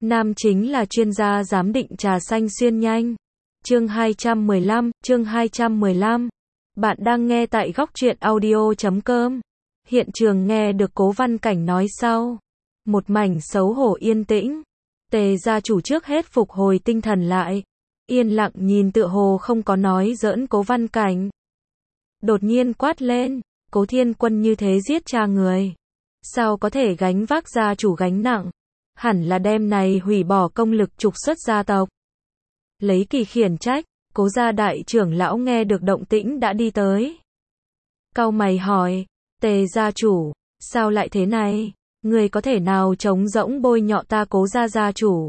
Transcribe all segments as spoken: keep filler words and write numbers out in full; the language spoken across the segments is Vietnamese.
Nam chính là chuyên gia giám định trà xanh xuyên nhanh. Chương hai trăm mười lăm, chương hai trăm mười lăm. Bạn đang nghe tại góc truyện audio chấm com. Hiện trường nghe được Cố Văn Cảnh nói sau. Một mảnh xấu hổ yên tĩnh. Tề gia chủ trước hết phục hồi tinh thần lại. Yên lặng nhìn tựa hồ không có nói giỡn Cố Văn Cảnh. Đột nhiên quát lên, Cố Thiên Quân như thế giết cha người. Sao có thể gánh vác gia chủ gánh nặng? Hẳn là đêm này hủy bỏ công lực trục xuất gia tộc. Lấy kỳ khiển trách, Cố gia đại trưởng lão nghe được động tĩnh đã đi tới. Cau mày hỏi, Tề gia chủ, sao lại thế này? Người có thể nào trống rỗng bôi nhọ ta Cố gia gia chủ?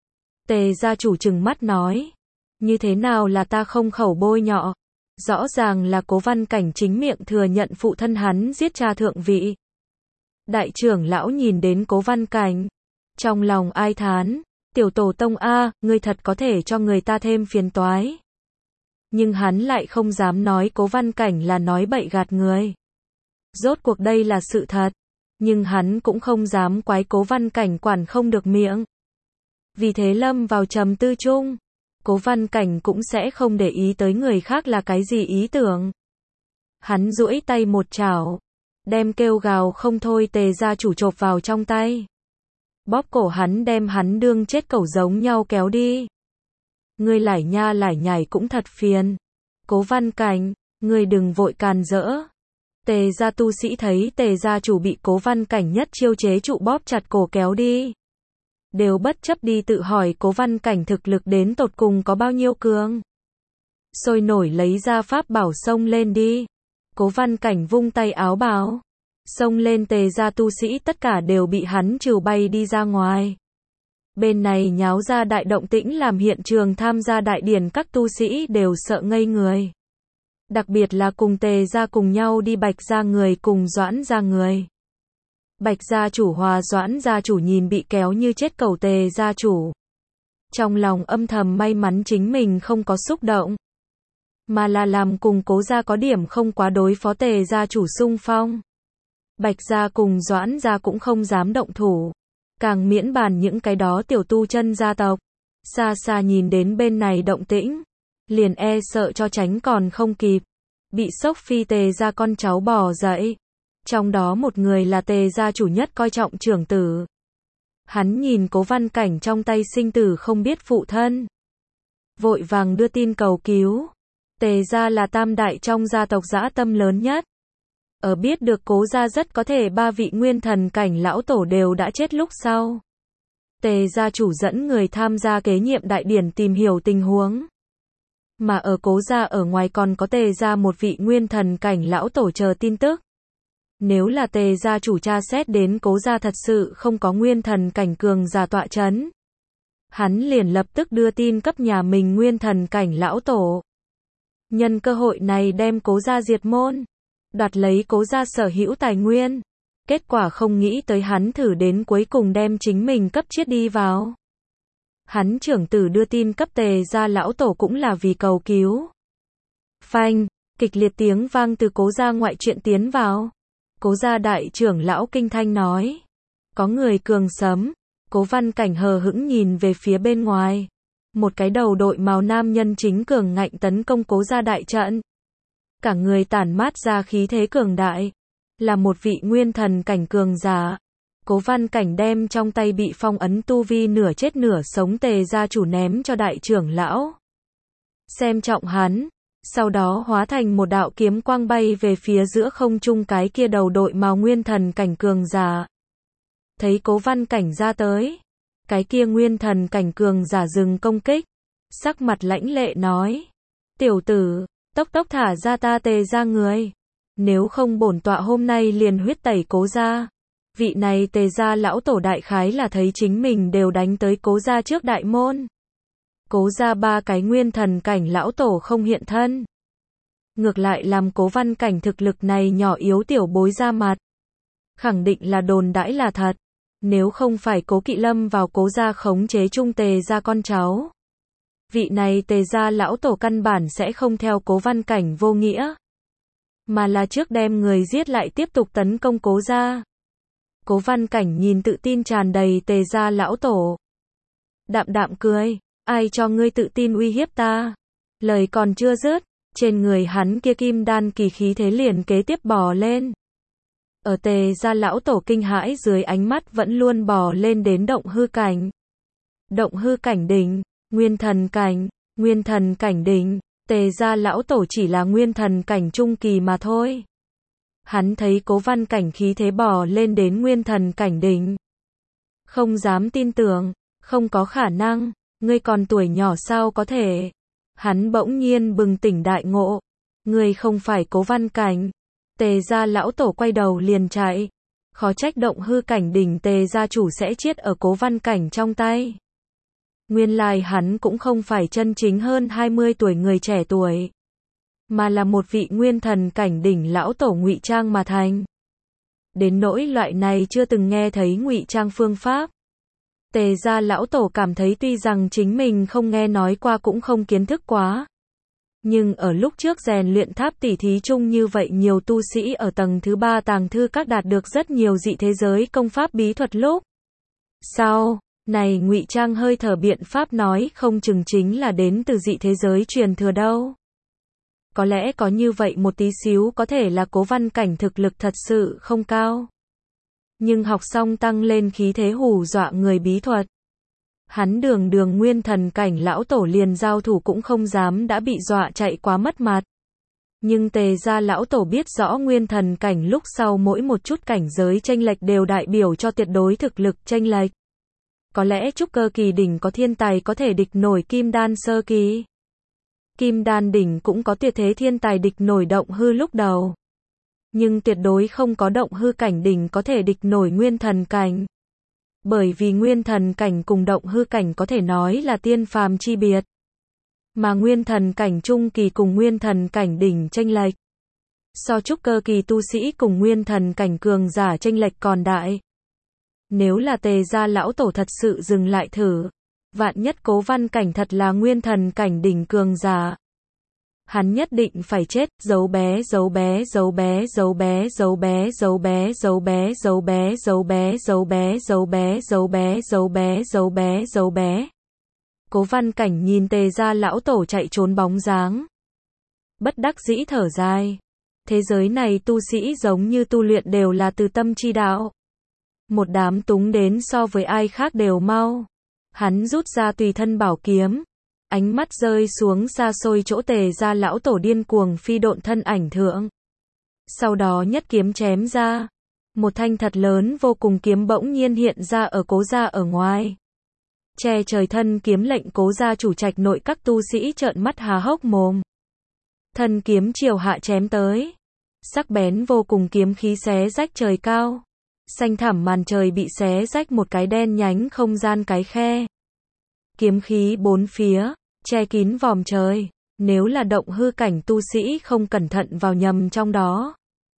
Tề gia chủ trừng mắt nói, như thế nào là ta không khẩu bôi nhọ? Rõ ràng là Cố Văn Cảnh chính miệng thừa nhận phụ thân hắn giết cha thượng vị. Đại trưởng lão nhìn đến Cố Văn Cảnh, trong lòng ai thán, tiểu tổ tông a, ngươi thật có thể cho người ta thêm phiền toái. Nhưng hắn lại không dám nói Cố Văn Cảnh là nói bậy gạt người. Rốt cuộc đây là sự thật, nhưng hắn cũng không dám quái Cố Văn Cảnh quản không được miệng. Vì thế lâm vào trầm tư chung, Cố Văn Cảnh cũng sẽ không để ý tới người khác là cái gì ý tưởng. Hắn duỗi tay một chảo, đem kêu gào không thôi Tề gia chủ chộp vào trong tay. Bóp cổ hắn đem hắn đương chết cẩu giống nhau kéo đi. Ngươi lải nha lải nhải cũng thật phiền. Cố Văn Cảnh, ngươi đừng vội càn rỡ. Tề gia tu sĩ thấy Tề gia chủ bị Cố Văn Cảnh nhất chiêu chế trụ bóp chặt cổ kéo đi. Đều bất chấp đi tự hỏi Cố Văn Cảnh thực lực đến tột cùng có bao nhiêu cường. Sôi nổi lấy ra pháp bảo xông lên đi. Cố Văn Cảnh vung tay áo bào. Xông lên Tề gia tu sĩ tất cả đều bị hắn trừ bay đi ra ngoài. Bên này nháo ra đại động tĩnh làm hiện trường tham gia đại điển các tu sĩ đều sợ ngây người. Đặc biệt là cùng Tề gia cùng nhau đi Bạch gia người cùng Doãn gia người. Bạch gia chủ hòa Doãn gia chủ nhìn bị kéo như chết cẩu Tề gia chủ. Trong lòng âm thầm may mắn chính mình không có xúc động. Mà là làm cùng Cố gia có điểm không quá đối phó Tề gia chủ xung phong. Bạch gia cùng Doãn gia cũng không dám động thủ. Càng miễn bàn những cái đó tiểu tu chân gia tộc. Xa xa nhìn đến bên này động tĩnh. Liền e sợ cho tránh còn không kịp. Bị sốc phi Tề gia con cháu bò dậy. Trong đó một người là Tề gia chủ nhất coi trọng trưởng tử. Hắn nhìn Cố Văn Cảnh trong tay sinh tử không biết phụ thân. Vội vàng đưa tin cầu cứu. Tề gia là tam đại trong gia tộc dã tâm lớn nhất. Ở biết được Cố gia rất có thể ba vị nguyên thần cảnh lão tổ đều đã chết lúc sau. Tề gia chủ dẫn người tham gia kế nhiệm đại điển tìm hiểu tình huống. Mà ở Cố gia ở ngoài còn có Tề gia một vị nguyên thần cảnh lão tổ chờ tin tức. Nếu là Tề gia chủ tra xét đến Cố gia thật sự không có nguyên thần cảnh cường giả tọa chấn. Hắn liền lập tức đưa tin cấp nhà mình nguyên thần cảnh lão tổ. Nhân cơ hội này đem Cố gia diệt môn. Đoạt lấy Cố gia sở hữu tài nguyên. Kết quả không nghĩ tới hắn thử đến cuối cùng đem chính mình cấp chiết đi vào. Hắn trưởng tử đưa tin cấp Tề gia lão tổ cũng là vì cầu cứu. Phanh, kịch liệt tiếng vang từ Cố gia ngoại truyện tiến vào. Cố gia đại trưởng lão kinh thanh nói. Có người cường sấm. Cố Văn Cảnh hờ hững nhìn về phía bên ngoài. Một cái đầu đội màu nam nhân chính cường ngạnh tấn công Cố gia đại trận. Cả người tản mát ra khí thế cường đại. Là một vị nguyên thần cảnh cường giả. Cố Văn Cảnh đem trong tay bị phong ấn tu vi nửa chết nửa sống Tề gia chủ ném cho đại trưởng lão. Xem trọng hắn. Sau đó hóa thành một đạo kiếm quang bay về phía giữa không trung cái kia đầu đội màu nguyên thần cảnh cường giả. Thấy Cố Văn Cảnh ra tới. Cái kia nguyên thần cảnh cường giả dừng công kích. Sắc mặt lãnh lệ nói. Tiểu tử, tốc tốc thả ra ta Tề gia người. Nếu không bổn tọa hôm nay liền huyết tẩy Cố gia. Vị này Tề gia lão tổ đại khái là thấy chính mình đều đánh tới Cố gia trước đại môn. Cố gia ba cái nguyên thần cảnh lão tổ không hiện thân. Ngược lại làm Cố Văn Cảnh thực lực này nhỏ yếu tiểu bối ra mặt. Khẳng định là đồn đãi là thật. Nếu không phải Cố Kỵ Lâm vào Cố gia khống chế chung Tề gia con cháu. Vị này Tề gia lão tổ căn bản sẽ không theo Cố Văn Cảnh vô nghĩa. Mà là trước đem người giết lại tiếp tục tấn công Cố gia. Cố Văn Cảnh nhìn tự tin tràn đầy Tề gia lão tổ. đạm đạm cười, ai cho ngươi tự tin uy hiếp ta? Lời còn chưa dứt, trên người hắn kia kim đan kỳ khí thế liền kế tiếp bò lên. Ở Tề gia lão tổ kinh hãi dưới ánh mắt vẫn luôn bò lên đến động hư cảnh. Động hư cảnh đỉnh, nguyên thần cảnh, nguyên thần cảnh đỉnh, Tề gia lão tổ chỉ là nguyên thần cảnh trung kỳ mà thôi. Hắn thấy Cố Văn Cảnh khí thế bò lên đến nguyên thần cảnh đỉnh. Không dám tin tưởng, không có khả năng, ngươi còn tuổi nhỏ sao có thể. Hắn bỗng nhiên bừng tỉnh đại ngộ, ngươi không phải Cố Văn Cảnh. Tề gia lão tổ quay đầu liền chạy, khó trách động hư cảnh đỉnh Tề gia chủ sẽ chết ở Cố Văn Cảnh trong tay. Nguyên lai hắn cũng không phải chân chính hơn hai mươi tuổi người trẻ tuổi, mà là một vị nguyên thần cảnh đỉnh lão tổ ngụy trang mà thành. Đến nỗi loại này chưa từng nghe thấy ngụy trang phương pháp. Tề gia lão tổ cảm thấy tuy rằng chính mình không nghe nói qua cũng không kiến thức quá. Nhưng ở lúc trước rèn luyện tháp tỉ thí chung như vậy nhiều tu sĩ ở tầng thứ ba tàng thư các đạt được rất nhiều dị thế giới công pháp bí thuật lúc. Sau, này ngụy trang hơi thở biện pháp nói không chừng chính là đến từ dị thế giới truyền thừa đâu. Có lẽ có như vậy một tí xíu có thể là Cố Văn Cảnh thực lực thật sự không cao. Nhưng học xong tăng lên khí thế hù dọa người bí thuật. Hắn đường đường nguyên thần cảnh lão tổ liền giao thủ cũng không dám đã bị dọa chạy quá mất mặt. Nhưng Tề gia lão tổ biết rõ nguyên thần cảnh lúc sau mỗi một chút cảnh giới chênh lệch đều đại biểu cho tuyệt đối thực lực chênh lệch. Có lẽ trúc cơ kỳ đỉnh có thiên tài có thể địch nổi kim đan sơ kỳ. Kim đan đỉnh cũng có tuyệt thế thiên tài địch nổi động hư lúc đầu. Nhưng tuyệt đối không có động hư cảnh đỉnh có thể địch nổi nguyên thần cảnh. Bởi vì nguyên thần cảnh cùng động hư cảnh có thể nói là tiên phàm chi biệt. Mà nguyên thần cảnh trung kỳ cùng nguyên thần cảnh đỉnh chênh lệch. So trúc cơ kỳ tu sĩ cùng nguyên thần cảnh cường giả chênh lệch còn đại. Nếu là Tề gia lão tổ thật sự dừng lại thử. Vạn nhất Cố Văn Cảnh thật là nguyên thần cảnh đỉnh cường giả. Hắn nhất định phải chết, giấu bé giấu bé giấu bé giấu bé giấu bé giấu bé giấu bé giấu bé giấu bé giấu bé giấu bé giấu bé giấu bé giấu bé giấu bé. Cố Văn Cảnh nhìn Tề gia lão tổ chạy trốn bóng dáng. Bất đắc dĩ thở dài. Thế giới này tu sĩ giống như tu luyện đều là từ tâm chi đạo. Một đám túng đến so với ai khác đều mau. Hắn rút ra tùy thân bảo kiếm. Ánh mắt rơi xuống xa xôi chỗ Tề gia lão tổ điên cuồng phi độn thân ảnh thượng. Sau đó nhất kiếm chém ra. Một thanh thật lớn vô cùng kiếm bỗng nhiên hiện ra ở Cố gia ở ngoài. Che trời thân kiếm lệnh Cố gia chủ trạch nội các tu sĩ trợn mắt há hốc mồm. Thân kiếm chiều hạ chém tới. Sắc bén vô cùng kiếm khí xé rách trời cao. Xanh thẳm màn trời bị xé rách một cái đen nhánh không gian cái khe. Kiếm khí bốn phía, che kín vòm trời. Nếu là động hư cảnh tu sĩ không cẩn thận vào nhầm trong đó.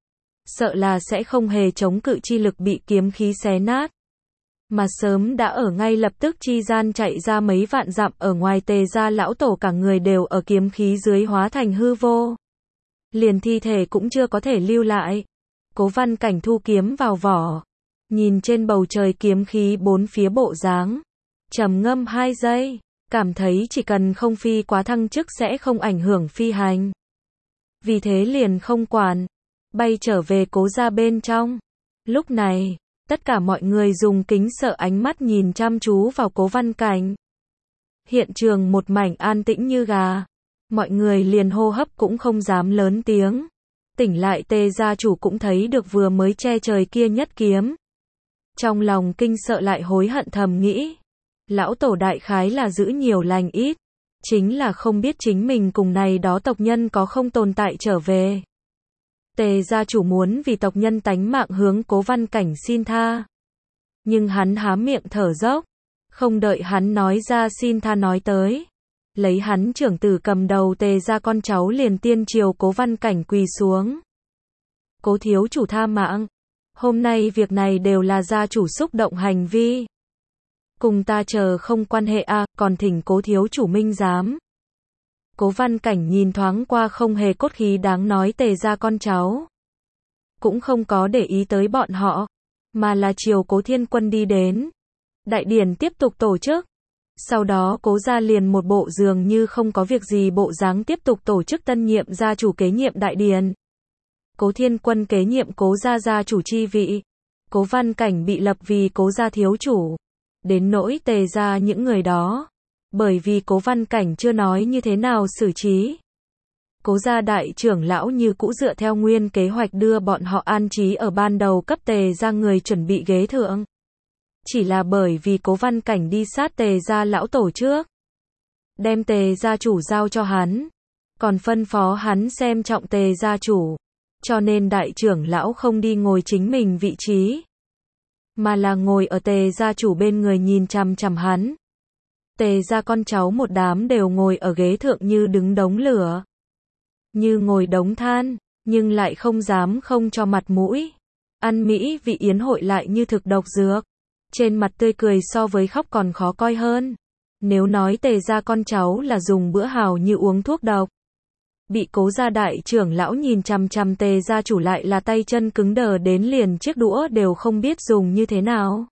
Sợ là sẽ không hề chống cự chi lực bị kiếm khí xé nát. Mà sớm đã ở ngay lập tức chi gian chạy ra mấy vạn dặm ở ngoài Tề gia lão tổ cả người đều ở kiếm khí dưới hóa thành hư vô. Liền thi thể cũng chưa có thể lưu lại. Cố Văn Cảnh thu kiếm vào vỏ. Nhìn trên bầu trời kiếm khí bốn phía bộ dáng. Trầm ngâm hai giây. Cảm thấy chỉ cần không phi quá thăng chức sẽ không ảnh hưởng phi hành. Vì thế liền không quản. Bay trở về Cố gia bên trong. Lúc này, tất cả mọi người dùng kính sợ ánh mắt nhìn chăm chú vào Cố Văn Cảnh. Hiện trường một mảnh an tĩnh như gà. Mọi người liền hô hấp cũng không dám lớn tiếng. Tỉnh lại Tề gia chủ cũng thấy được vừa mới che trời kia nhất kiếm. Trong lòng kinh sợ lại hối hận thầm nghĩ. Lão tổ đại khái là giữ nhiều lành ít. Chính là không biết chính mình cùng này đó tộc nhân có không tồn tại trở về. Tề gia chủ muốn vì tộc nhân tánh mạng hướng Cố Văn Cảnh xin tha. Nhưng hắn há miệng thở dốc. Không đợi hắn nói ra xin tha nói tới. Lấy hắn trưởng tử cầm đầu Tề gia con cháu liền tiên triều Cố Văn Cảnh quỳ xuống. Cố thiếu chủ tha mạng. Hôm nay việc này đều là gia chủ xúc động hành vi. Cùng ta chờ không quan hệ a, à, còn thỉnh Cố thiếu chủ minh giám. Cố Văn Cảnh nhìn thoáng qua không hề cốt khí đáng nói Tề gia con cháu. Cũng không có để ý tới bọn họ, mà là chiều Cố Thiên Quân đi đến. Đại điển tiếp tục tổ chức. Sau đó Cố gia liền một bộ dường như không có việc gì bộ dáng tiếp tục tổ chức tân nhiệm gia chủ kế nhiệm đại điển. Cố Thiên Quân kế nhiệm Cố gia gia chủ chi vị. Cố Văn Cảnh bị lập vì Cố gia thiếu chủ. Đến nỗi Tề gia những người đó, bởi vì Cố Văn Cảnh chưa nói như thế nào xử trí. Cố gia đại trưởng lão như cũ dựa theo nguyên kế hoạch đưa bọn họ an trí ở ban đầu cấp Tề gia người chuẩn bị ghế thượng. Chỉ là bởi vì Cố Văn Cảnh đi sát Tề gia lão tổ trước, đem Tề gia chủ giao cho hắn, còn phân phó hắn xem trọng Tề gia chủ, cho nên đại trưởng lão không đi ngồi chính mình vị trí, mà là ngồi ở Tề gia chủ bên người nhìn chằm chằm hắn. Tề gia con cháu một đám đều ngồi ở ghế thượng như đứng đống lửa, như ngồi đống than, nhưng lại không dám không cho mặt mũi. Ăn mỹ vị yến hội lại như thực độc dược, trên mặt tươi cười so với khóc còn khó coi hơn. Nếu nói Tề gia con cháu là dùng bữa hào như uống thuốc độc, bị Cố gia đại trưởng lão nhìn chằm chằm Tề gia chủ lại là tay chân cứng đờ đến liền chiếc đũa đều không biết dùng như thế nào.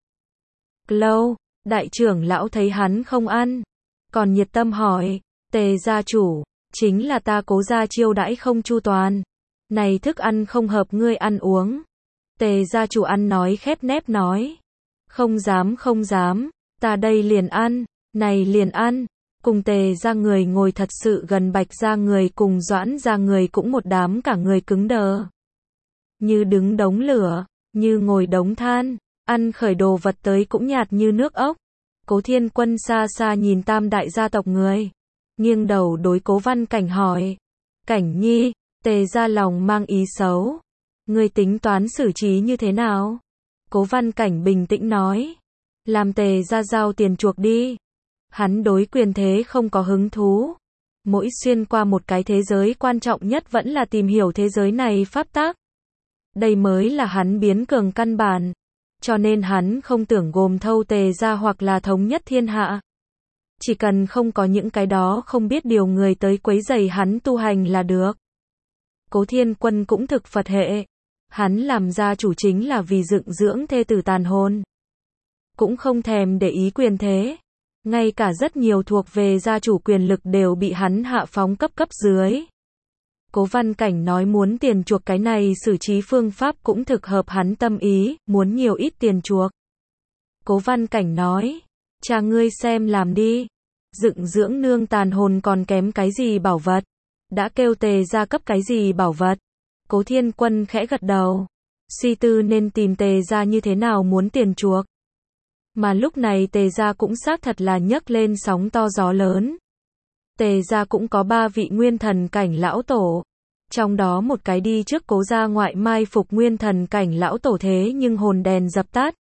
Lâu, đại trưởng lão thấy hắn không ăn, còn nhiệt tâm hỏi, Tề gia chủ, chính là ta Cố gia chiêu đãi không chu toàn, này thức ăn không hợp ngươi ăn uống. Tề gia chủ ăn nói khép nép nói, không dám không dám, ta đây liền ăn, này liền ăn. Cùng Tề gia người ngồi thật sự gần Bạch gia người cùng Doãn gia người cũng một đám cả người cứng đờ, như đứng đống lửa, như ngồi đống than, ăn khởi đồ vật tới cũng nhạt như nước ốc. Cố Thiên Quân xa xa nhìn tam đại gia tộc người, nghiêng đầu đối Cố Văn Cảnh hỏi, Cảnh nhi, Tề gia lòng mang ý xấu, ngươi tính toán xử trí như thế nào? Cố Văn Cảnh bình tĩnh nói, làm Tề gia giao tiền chuộc đi. Hắn đối quyền thế không có hứng thú. Mỗi xuyên qua một cái thế giới quan trọng nhất vẫn là tìm hiểu thế giới này pháp tắc. Đây mới là hắn biến cường căn bản. Cho nên hắn không tưởng gồm thâu Tề gia hoặc là thống nhất thiên hạ. Chỉ cần không có những cái đó không biết điều người tới quấy rầy hắn tu hành là được. Cố Thiên Quân cũng thực Phật hệ. Hắn làm gia chủ chính là vì dựng dưỡng thê tử tàn hồn. Cũng không thèm để ý quyền thế. Ngay cả rất nhiều thuộc về gia chủ quyền lực đều bị hắn hạ phóng cấp cấp dưới. Cố Văn Cảnh nói muốn tiền chuộc cái này xử trí phương pháp cũng thực hợp hắn tâm ý, muốn nhiều ít tiền chuộc. Cố Văn Cảnh nói, cha ngươi xem làm đi. Dựng dưỡng nương tàn hồn còn kém cái gì bảo vật. Đã kêu Tề gia cấp cái gì bảo vật. Cố Thiên Quân khẽ gật đầu. Suy tư nên tìm Tề gia như thế nào muốn tiền chuộc. Mà lúc này Tề gia cũng xác thật là nhấc lên sóng to gió lớn. Tề gia cũng có ba vị nguyên thần cảnh lão tổ. Trong đó một cái đi trước Cố gia ngoại mai phục nguyên thần cảnh lão tổ thế nhưng hồn đèn dập tắt.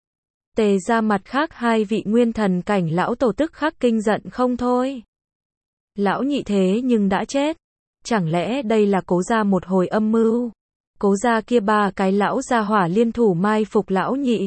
Tề gia mặt khác hai vị nguyên thần cảnh lão tổ tức khắc kinh giận không thôi. Lão nhị thế nhưng đã chết. Chẳng lẽ đây là Cố gia một hồi âm mưu? Cố gia kia ba cái lão gia hỏa liên thủ mai phục lão nhị.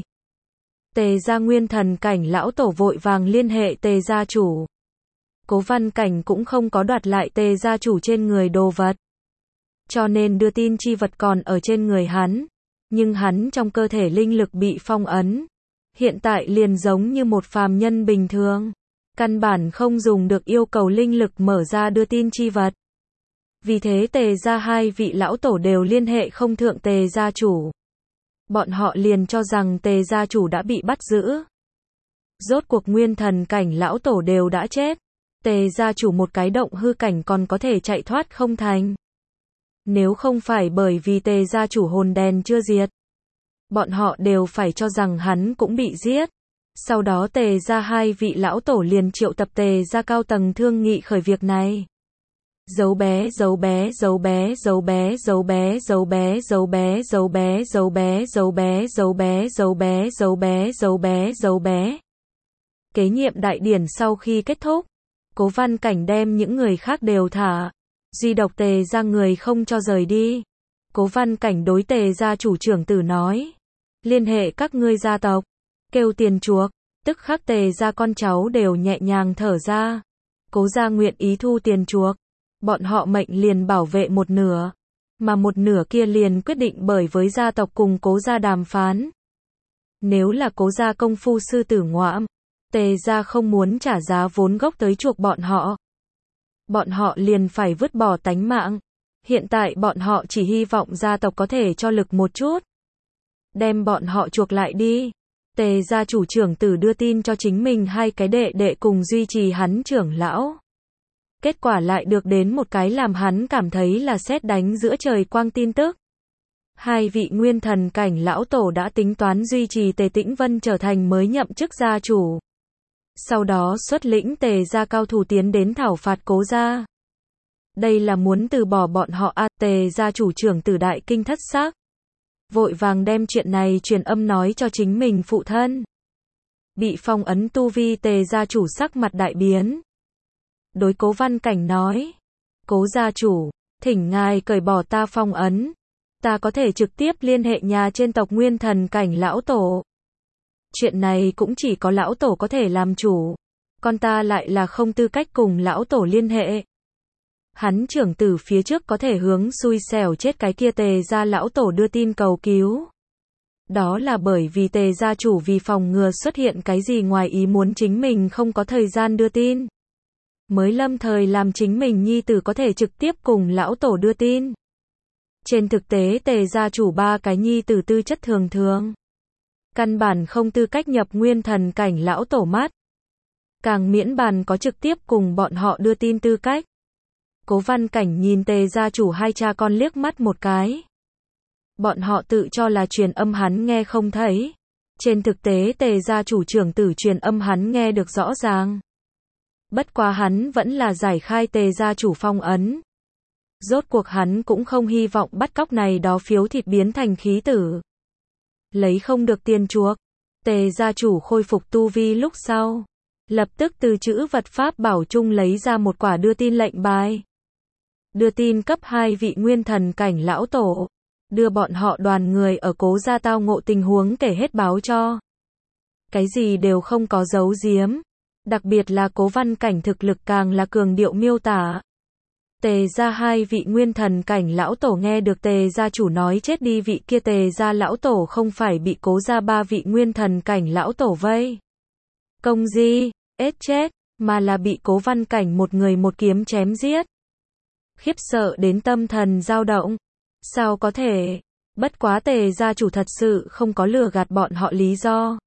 Tề gia nguyên thần cảnh lão tổ vội vàng liên hệ Tề gia chủ. Cố Văn Cảnh cũng không có đoạt lại Tề gia chủ trên người đồ vật. Cho nên đưa tin chi vật còn ở trên người hắn. Nhưng hắn trong cơ thể linh lực bị phong ấn. Hiện tại liền giống như một phàm nhân bình thường. Căn bản không dùng được yêu cầu linh lực mở ra đưa tin chi vật. Vì thế Tề gia hai vị lão tổ đều liên hệ không thượng Tề gia chủ. Bọn họ liền cho rằng Tề gia chủ đã bị bắt giữ. Rốt cuộc nguyên thần cảnh lão tổ đều đã chết. Tề gia chủ một cái động hư cảnh còn có thể chạy thoát không thành. Nếu không phải bởi vì Tề gia chủ hồn đèn chưa diệt, bọn họ đều phải cho rằng hắn cũng bị giết. Sau đó Tề gia hai vị lão tổ liền triệu tập Tề gia cao tầng thương nghị khởi việc này. Dấu bé, dấu bé, dấu bé, dấu bé, dấu bé, dấu bé, dấu bé, dấu bé, dấu bé, dấu bé, dấu bé, dấu bé, dấu bé, dấu bé, dấu bé. Kế nhiệm đại điển sau khi kết thúc, Cố Văn Cảnh đem những người khác đều thả, duy độc Tề gia người không cho rời đi. Cố Văn Cảnh đối Tề gia chủ trưởng tử nói, liên hệ các ngươi gia tộc, kêu tiền chuộc, tức khắc Tề gia con cháu đều nhẹ nhàng thở ra. Cố gia nguyện ý thu tiền chuộc. Bọn họ mệnh liền bảo vệ một nửa, mà một nửa kia liền quyết định bởi với gia tộc cùng Cố gia đàm phán. Nếu là Cố gia công phu sư tử ngoạm, Tề gia không muốn trả giá vốn gốc tới chuộc bọn họ. Bọn họ liền phải vứt bỏ tánh mạng. Hiện tại bọn họ chỉ hy vọng gia tộc có thể cho lực một chút. Đem bọn họ chuộc lại đi. Tề gia chủ trưởng tử đưa tin cho chính mình hai cái đệ đệ cùng duy trì hắn trưởng lão. Kết quả lại được đến một cái làm hắn cảm thấy là sét đánh giữa trời quang tin tức. Hai vị nguyên thần cảnh lão tổ đã tính toán duy trì Tề Tĩnh Vân trở thành mới nhậm chức gia chủ. Sau đó xuất lĩnh Tề gia cao thủ tiến đến thảo phạt Cố gia. Đây là muốn từ bỏ bọn họ a. Tề gia chủ trưởng tử đại kinh thất sắc. Vội vàng đem chuyện này truyền âm nói cho chính mình phụ thân. Bị phong ấn tu vi Tề gia chủ sắc mặt đại biến. Đối Cố Văn Cảnh nói. Cố gia chủ, thỉnh ngài cởi bỏ ta phong ấn. Ta có thể trực tiếp liên hệ nhà trên tộc nguyên thần cảnh lão tổ. Chuyện này cũng chỉ có lão tổ có thể làm chủ. Con ta lại là không tư cách cùng lão tổ liên hệ. Hắn trưởng tử phía trước có thể hướng xui xẻo chết cái kia Tề gia lão tổ đưa tin cầu cứu. Đó là bởi vì Tề gia chủ vì phòng ngừa xuất hiện cái gì ngoài ý muốn chính mình không có thời gian đưa tin. Mới lâm thời làm chính mình nhi tử có thể trực tiếp cùng lão tổ đưa tin. Trên thực tế Tề gia chủ ba cái nhi tử tư chất thường thường. Căn bản không tư cách nhập nguyên thần cảnh lão tổ mắt. Càng miễn bàn có trực tiếp cùng bọn họ đưa tin tư cách. Cố Văn Cảnh nhìn Tề gia chủ hai cha con liếc mắt một cái. Bọn họ tự cho là truyền âm hắn nghe không thấy. Trên thực tế Tề gia chủ trưởng tử truyền âm hắn nghe được rõ ràng. Bất quá hắn vẫn là giải khai Tề gia chủ phong ấn. Rốt cuộc hắn cũng không hy vọng bắt cóc này đó phiếu thịt biến thành khí tử. Lấy không được tiền chuộc. Tề gia chủ khôi phục tu vi lúc sau. Lập tức từ chữ vật pháp bảo chung lấy ra một quả đưa tin lệnh bài. Đưa tin cấp hai vị nguyên thần cảnh lão tổ. Đưa bọn họ đoàn người ở Cố gia tao ngộ tình huống kể hết báo cho. Cái gì đều không có giấu giếm. Đặc biệt là Cố Văn Cảnh thực lực càng là cường điệu miêu tả. Tề gia hai vị nguyên thần cảnh lão tổ nghe được Tề gia chủ nói chết đi vị kia Tề gia lão tổ không phải bị Cố gia ba vị nguyên thần cảnh lão tổ vây. Công di, ết chết, mà là bị Cố Văn Cảnh một người một kiếm chém giết. Khiếp sợ đến tâm thần dao động. Sao có thể? Bất quá Tề gia chủ thật sự không có lừa gạt bọn họ lý do.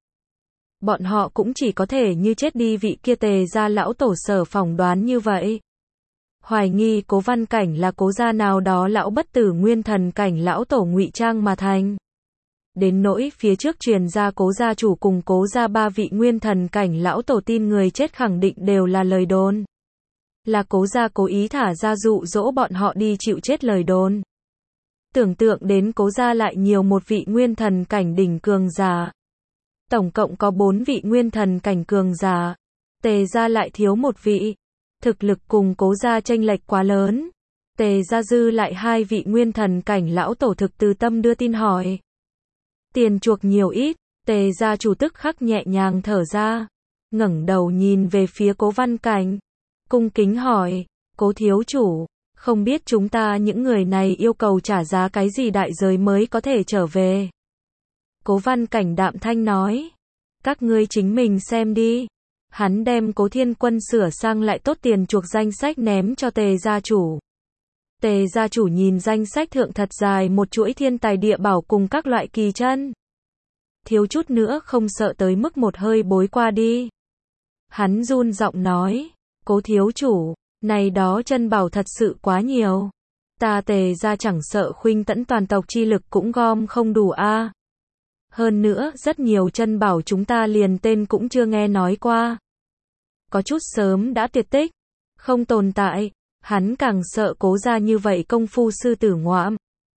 Bọn họ cũng chỉ có thể như chết đi vị kia Tề gia lão tổ sở phỏng đoán như vậy. Hoài nghi Cố Văn Cảnh là Cố gia nào đó lão bất tử nguyên thần cảnh lão tổ ngụy trang mà thành. Đến nỗi phía trước truyền ra Cố gia chủ cùng Cố gia ba vị nguyên thần cảnh lão tổ tin người chết khẳng định đều là lời đồn. Là Cố gia cố ý thả ra dụ dỗ bọn họ đi chịu chết lời đồn. Tưởng tượng đến Cố gia lại nhiều một vị nguyên thần cảnh đỉnh cường giả. Tổng cộng có bốn vị nguyên thần cảnh cường giả. Tề gia lại thiếu một vị. Thực lực cùng Cố gia chênh lệch quá lớn. Tề gia dư lại hai vị nguyên thần cảnh lão tổ thực từ tâm đưa tin hỏi. Tiền chuộc nhiều ít, Tề gia chủ tức khắc nhẹ nhàng thở ra. Ngẩng đầu nhìn về phía Cố Văn Cảnh. Cung kính hỏi, Cố thiếu chủ, không biết chúng ta những người này yêu cầu trả giá cái gì đại giới mới có thể trở về. Cố Văn Cảnh đạm thanh nói. Các ngươi chính mình xem đi. Hắn đem Cố Thiên Quân sửa sang lại tốt tiền chuộc danh sách ném cho Tề gia chủ. Tề gia chủ nhìn danh sách thượng thật dài một chuỗi thiên tài địa bảo cùng các loại kỳ chân. Thiếu chút nữa không sợ tới mức một hơi bối qua đi. Hắn run giọng nói, Cố thiếu chủ, này đó chân bảo thật sự quá nhiều. Ta Tề gia chẳng sợ khuynh tẫn toàn tộc chi lực cũng gom không đủ a. Hơn nữa, rất nhiều chân bảo chúng ta liền tên cũng chưa nghe nói qua. Có chút sớm đã tuyệt tích, không tồn tại. Hắn càng sợ Cố gia như vậy công phu sư tử ngoạm.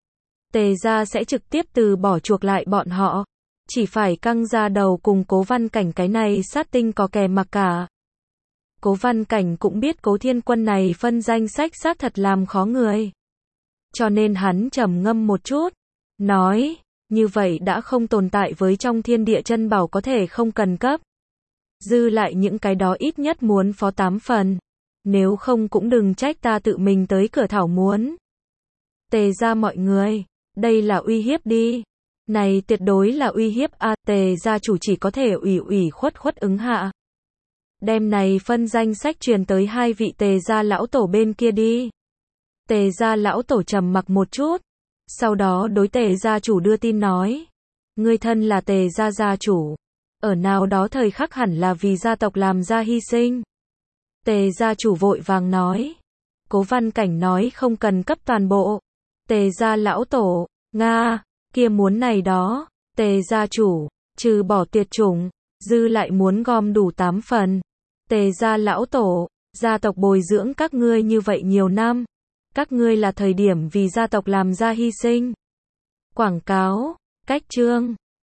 Tề gia sẽ trực tiếp từ bỏ chuộc lại bọn họ. Chỉ phải căng ra đầu cùng Cố Văn Cảnh cái này sát tinh có kè mặc cả. Cố Văn Cảnh cũng biết Cố Thiên Quân này phân danh sách sát thật làm khó người. Cho nên hắn trầm ngâm một chút. Nói, như vậy đã không tồn tại với trong thiên địa chân bảo có thể không cần cấp. Dư lại những cái đó ít nhất muốn phó tám phần. Nếu không cũng đừng trách ta tự mình tới cửa thảo muốn. Tề gia mọi người, đây là uy hiếp đi. Này tuyệt đối là uy hiếp a. Tề gia chủ chỉ có thể ủy ủy khuất khuất ứng hạ. Đem này phân danh sách truyền tới hai vị Tề gia lão tổ bên kia đi. Tề gia lão tổ trầm mặc một chút, sau đó đối Tề gia chủ đưa tin nói, ngươi thân là Tề gia gia chủ, ở nào đó thời khắc hẳn là vì gia tộc làm ra hy sinh. Tề gia chủ vội vàng nói, Cố Văn Cảnh nói không cần cấp toàn bộ. Tề gia lão tổ, nga, kia muốn này đó. Tề gia chủ, trừ bỏ tuyệt chủng, dư lại muốn gom đủ tám phần. Tề gia lão tổ, gia tộc bồi dưỡng các ngươi như vậy nhiều năm, các ngươi là thời điểm vì gia tộc làm ra hy sinh. Quảng cáo, cách chương